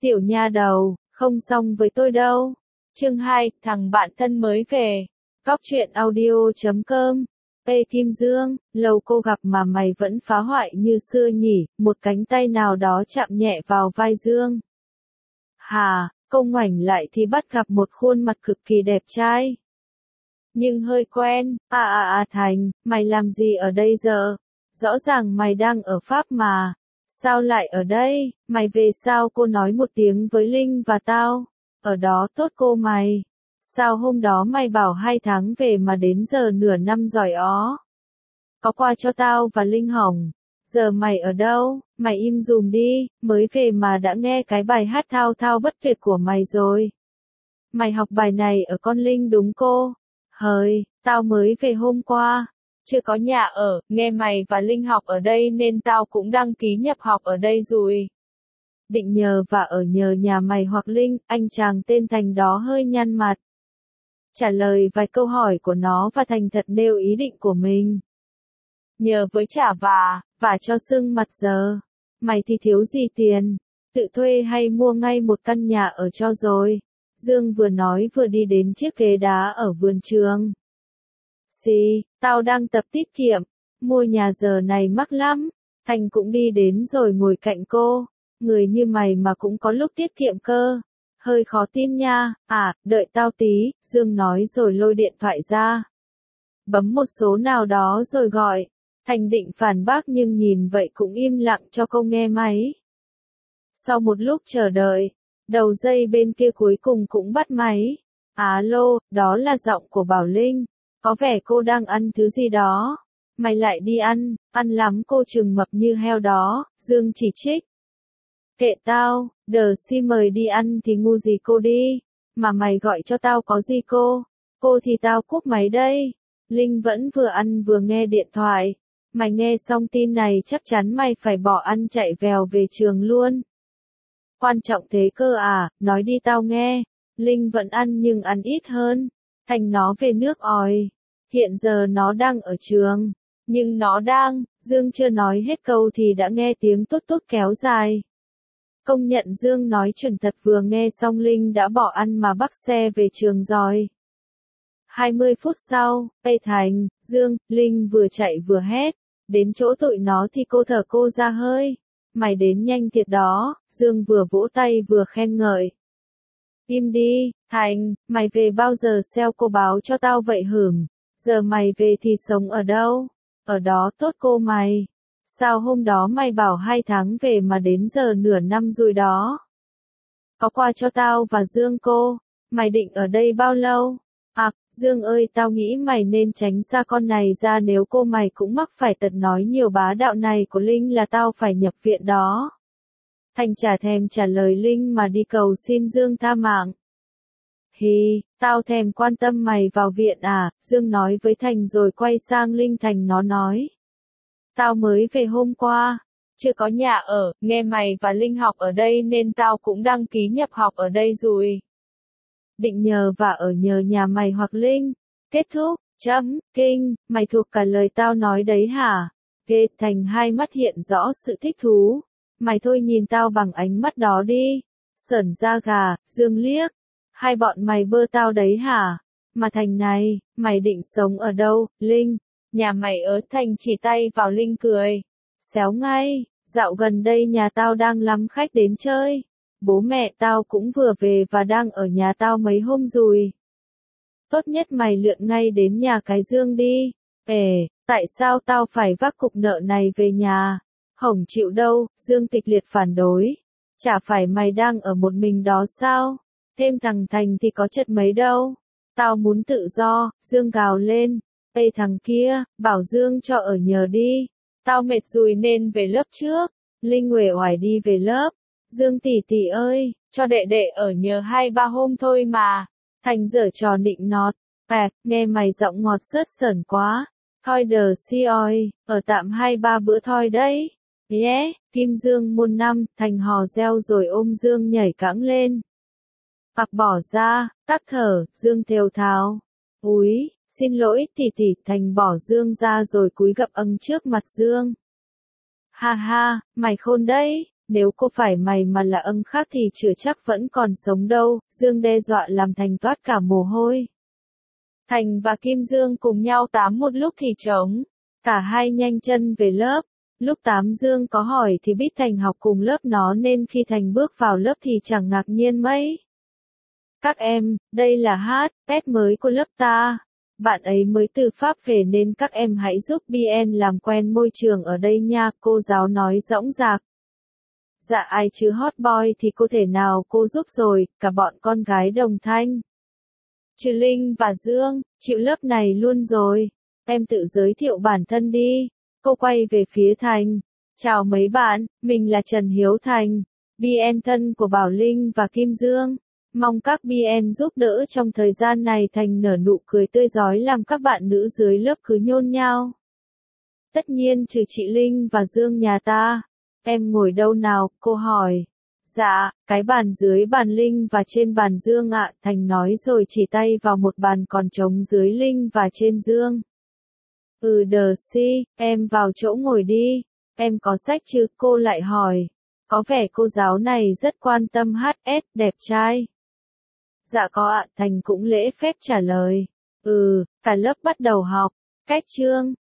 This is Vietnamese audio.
Tiểu nha đầu, không xong với tôi đâu. Chương 2, thằng bạn thân mới về. Góc truyện audio.com. Ê Kim Dương, lâu cô gặp mà mày vẫn phá hoại như xưa nhỉ, một cánh tay nào đó chạm nhẹ vào vai Dương. Hà, cô ngoảnh lại thì bắt gặp một khuôn mặt cực kỳ đẹp trai. Nhưng hơi quen, Thành, mày làm gì ở đây giờ? Rõ ràng mày đang ở Pháp mà. Sao lại ở đây, mày về sao cô nói một tiếng với Linh và tao? Ở đó tốt cô mày. Sao hôm đó mày bảo 2 tháng về mà đến giờ nửa năm rồi ó? Có qua cho tao và Linh hỏng. Giờ mày ở đâu, mày im dùm đi, mới về mà đã nghe cái bài hát thao thao bất tuyệt của mày rồi. Mày học bài này ở con Linh đúng cô? Hời, tao mới về hôm qua. Chưa có nhà ở, nghe mày và Linh học ở đây nên tao cũng đăng ký nhập học ở đây rồi. Định nhờ và ở nhờ nhà mày hoặc Linh, anh chàng tên Thành đó hơi nhăn mặt. Trả lời vài câu hỏi của nó và thành thật nêu ý định của mình. Nhờ với trả và cho sưng mặt giờ. Mày thì thiếu gì tiền, tự thuê hay mua ngay một căn nhà ở cho rồi. Dương vừa nói vừa đi đến chiếc ghế đá ở vườn trường. Xì, tao đang tập tiết kiệm, mua nhà giờ này mắc lắm. Thành cũng đi đến rồi ngồi cạnh cô. Người như mày mà cũng có lúc tiết kiệm cơ. Hơi khó tin nha, đợi tao tí, Dương nói rồi lôi điện thoại ra. Bấm một số nào đó rồi gọi. Thành định phản bác nhưng nhìn vậy cũng im lặng cho cô nghe máy. Sau một lúc chờ đợi, đầu dây bên kia cuối cùng cũng bắt máy. Alo, đó là giọng của Bảo Linh. Có vẻ cô đang ăn thứ gì đó. Mày lại đi ăn lắm cô chừng mập như heo đó, Dương chỉ trích. Kệ tao, đờ si mời đi ăn thì ngu gì cô đi. Mà mày gọi cho tao có gì cô thì tao cúp máy đây. Linh vẫn vừa ăn vừa nghe điện thoại. Mày nghe xong tin này chắc chắn mày phải bỏ ăn chạy vèo về trường luôn. Quan trọng thế cơ à, nói đi tao nghe. Linh vẫn ăn nhưng ăn ít hơn. Thành nó về nước òi. Hiện giờ nó đang ở trường. Nhưng Dương chưa nói hết câu thì đã nghe tiếng tút tút kéo dài. Công nhận Dương nói chuẩn thật, vừa nghe xong Linh đã bỏ ăn mà bắt xe về trường rồi. 20 phút sau, Thành, Dương, Linh vừa chạy vừa hét. Đến chỗ tụi nó thì cô thở cô ra hơi. Mày đến nhanh thiệt đó, Dương vừa vỗ tay vừa khen ngợi. Im đi, Thành, mày về bao giờ xeo cô báo cho tao vậy hửm. Giờ mày về thì sống ở đâu? Ở đó tốt cô mày. Sao hôm đó mày bảo 2 tháng về mà đến giờ nửa năm rồi đó? Có qua cho tao và Dương cô. Mày định ở đây bao lâu? Dương ơi, tao nghĩ mày nên tránh xa con này ra, nếu cô mày cũng mắc phải tật nói nhiều bá đạo này của Linh là tao phải nhập viện đó. Thành chả thèm trả lời Linh mà đi cầu xin Dương tha mạng. Hì, tao thèm quan tâm mày vào viện à, Dương nói với Thành rồi quay sang Linh. Thành nó nói. Tao mới về hôm qua, chưa có nhà ở, nghe mày và Linh học ở đây nên tao cũng đăng ký nhập học ở đây rồi. Định nhờ và ở nhờ nhà mày hoặc Linh. Kết thúc, kinh, mày thuộc cả lời tao nói đấy hả? Ghê, Thành hai mắt hiện rõ sự thích thú. Mày thôi nhìn tao bằng ánh mắt đó đi. Sởn da gà, Dương liếc. Hai bọn mày bơ tao đấy hả? Mà Thành này, mày định sống ở đâu, Linh? Nhà mày ở. Thành chỉ tay vào Linh cười. Xéo ngay, dạo gần đây nhà tao đang lắm khách đến chơi. Bố mẹ tao cũng vừa về và đang ở nhà tao mấy hôm rồi. Tốt nhất mày lượn ngay đến nhà cái Dương đi. Tại sao tao phải vác cục nợ này về nhà? Hổng chịu đâu, Dương kịch liệt phản đối. Chả phải mày đang ở một mình đó sao? Thêm thằng Thành thì có chất mấy đâu. Tao muốn tự do, Dương gào lên. Thằng kia, bảo Dương cho ở nhờ đi. Tao mệt rồi nên về lớp trước. Linh uể oải đi về lớp. Dương tỷ ơi, cho đệ ở nhờ 2-3 hôm thôi mà. Thành giở trò nịnh nọt. Nghe mày giọng ngọt sớt sởn quá. Thôi đờ si oi, ở tạm 2-3 bữa thôi đấy. Kim Dương muôn năm. Thành hò reo rồi ôm Dương nhảy cẫng lên. Bỏ ra, tắc thở, Dương thều thào. Úi, xin lỗi tỷ. Thành bỏ Dương ra rồi cúi gập âng trước mặt Dương. Ha ha, mày khôn đấy. nếu cô phải mày mà là âng khác thì chưa chắc vẫn còn sống đâu, Dương đe dọa làm Thành toát cả mồ hôi. Thành và Kim Dương cùng nhau tám một lúc thì trống, cả hai nhanh chân về lớp. Lúc tám Dương có hỏi thì biết Thành học cùng lớp nó nên khi Thành bước vào lớp thì chẳng ngạc nhiên mấy. Các em, đây là HF mới của lớp ta. Bạn ấy mới từ Pháp về nên các em hãy giúp BN làm quen môi trường ở đây nha, cô giáo nói dõng dạc. Dạ ai chứ hot boy thì cô thể nào cô giúp rồi, cả bọn con gái đồng thanh. Trừ Linh và Dương, chịu lớp này luôn rồi. Em tự giới thiệu bản thân đi. Cô quay về phía Thành. Chào mấy bạn, mình là Trần Hiếu Thành, BN thân của Bảo Linh và Kim Dương. Mong các BN giúp đỡ trong thời gian này. Thành nở nụ cười tươi rói làm các bạn nữ dưới lớp cứ nhôn nhao. Tất nhiên trừ chị Linh và Dương nhà ta. Em ngồi đâu nào, cô hỏi. Dạ, cái bàn dưới bàn Linh và trên bàn Dương ạ, Thành nói rồi chỉ tay vào một bàn còn trống dưới Linh và trên Dương. Đờ si, em vào chỗ ngồi đi. Em có sách chứ, cô lại hỏi. Có vẻ cô giáo này rất quan tâm HS, đẹp trai. Dạ có ạ, Thành cũng lễ phép trả lời. Cả lớp bắt đầu học. Cách chương.